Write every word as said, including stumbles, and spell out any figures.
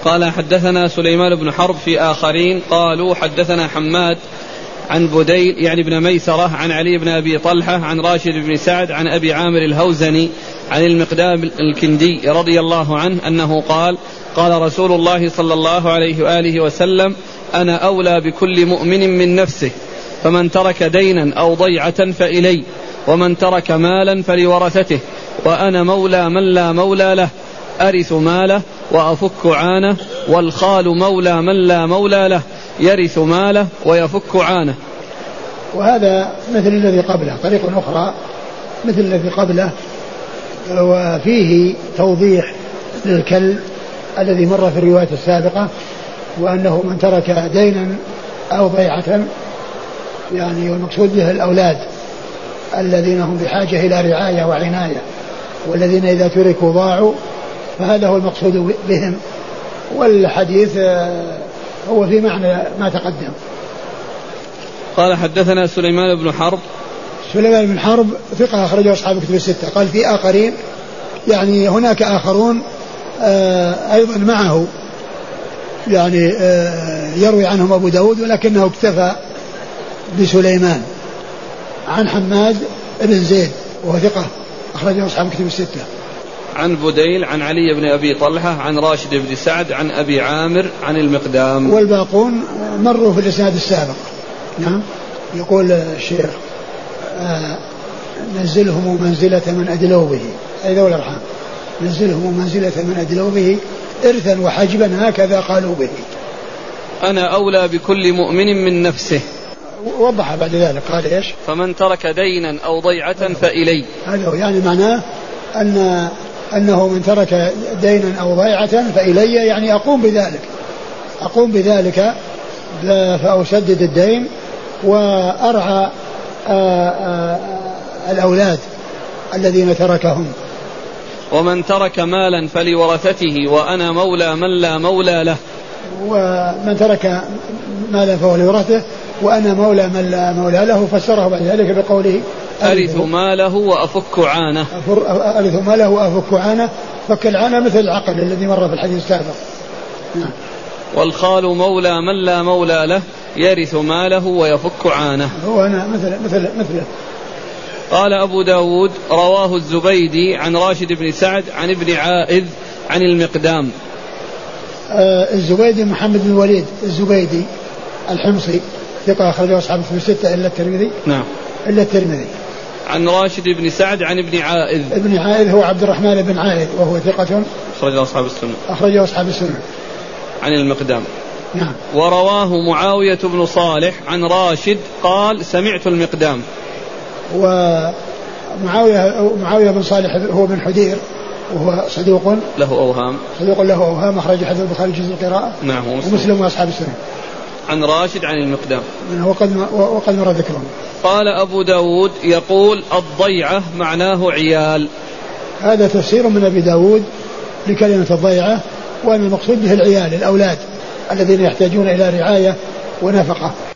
قال حدثنا سليمان بن حرب في آخرين قالوا حدثنا حماد عن بديل يعني بن ميسرة عن علي بن أبي طلحة عن راشد بن سعد عن أبي عامر الهوزني عن المقدام الكندي رضي الله عنه أنه قال قال رسول الله صلى الله عليه وآله وسلم أنا أولى بكل مؤمن من نفسه فمن ترك دينا أو ضيعة فإلي ومن ترك مالا فلورثته وأنا مولى من لا مولى له أرث ماله وأفك عانه والخال مولى من لا مولى له يرث ماله ويفك عانه. وهذا مثل الذي قبله طريق أخرى مثل الذي قبله وفيه توضيح للكل الذي مر في الرواية السابقة وأنه من ترك دينا أو ضيعة يعني والمقصود به الأولاد الذين هم بحاجة إلى رعاية وعناية والذين إذا تركوا ضاعوا فهذا هو المقصود بهم. والحديث هو في معنى ما تقدم. قال حدثنا سليمان بن حرب. سليمان بن حرب ثقة أخرجه أصحاب الكتب الستة. قال في آخرين يعني هناك آخرون أيضا معه يعني يروي عنهم أبو داود ولكنه اكتفى بسليمان عن حماد بن زيد وهو ثقة أخرجه أصحاب الكتب الستة. عن بديل عن علي بن أبي طلحة عن راشد بن سعد عن أبي عامر عن المقدام. والباقون مروا في الإسناد السابق. نعم. يقول الشيخ آه نزلهم منزلة من أدلوا به أي ذوي الأرحام نزلهم منزلة من أدلوا به إرثا وحجبا هكذا قالوا به. أنا أولى بكل مؤمن من نفسه. وضح بعد ذلك قال إيش فمن ترك دينا أو ضيعة فإلي. هذا هو يعني معناه أن أنه من ترك دينا أو ضيعة فإلي يعني أقوم بذلك أقوم بذلك فأسدد الدين وأرعى آآ آآ الأولاد الذين تركهم. ومن ترك مالا فلورثته وأنا مولى من لا مولى له. ومن ترك مالا فهو لورثته وأنا مولى من لا مولى له فسره بعد ذلك بقوله أرث ماله وأفك عانه. أرث ماله وأفك عانه. فك العانة مثل العقل الذي مر في الحديث السابق. والخال مولى من لا مولى له يرث ماله ويفك عانه. هو أنا مثل مثل مثله. قال أبو داود رواه الزبيدي عن راشد بن سعد عن ابن عائذ عن المقدام. آه الزبيدي محمد بن الوليد الزبيدي الحمصي ثقة أخرجه أصحاب الكتب الستة إلا الترمذي. نعم. إلا الترمذي. عن راشد بن سعد عن ابن عائذ. ابن عائذ هو عبد الرحمن بن عائذ وهو ثقة أخرجه أصحاب السنة. أخرجه أصحاب السنة. عن المقدام. نعم. ورواه معاوية بن صالح عن راشد قال سمعت المقدام. ومعاوية معاوية بن صالح هو بن حدير وهو صدوق له أوهام صدوق له أوهام أخرج حديث البخاري جزء القراءة. نعم. ومسلم وأصحاب السنة. عن راشد عن المقدام وقد وقد مر ذكره. قال أبو داود يقول الضيعة معناه عيال. هذا تفسير من أبي داود لكلمة الضيعة وأن المقصود به العيال الأولاد الذين يحتاجون إلى رعاية ونفقة.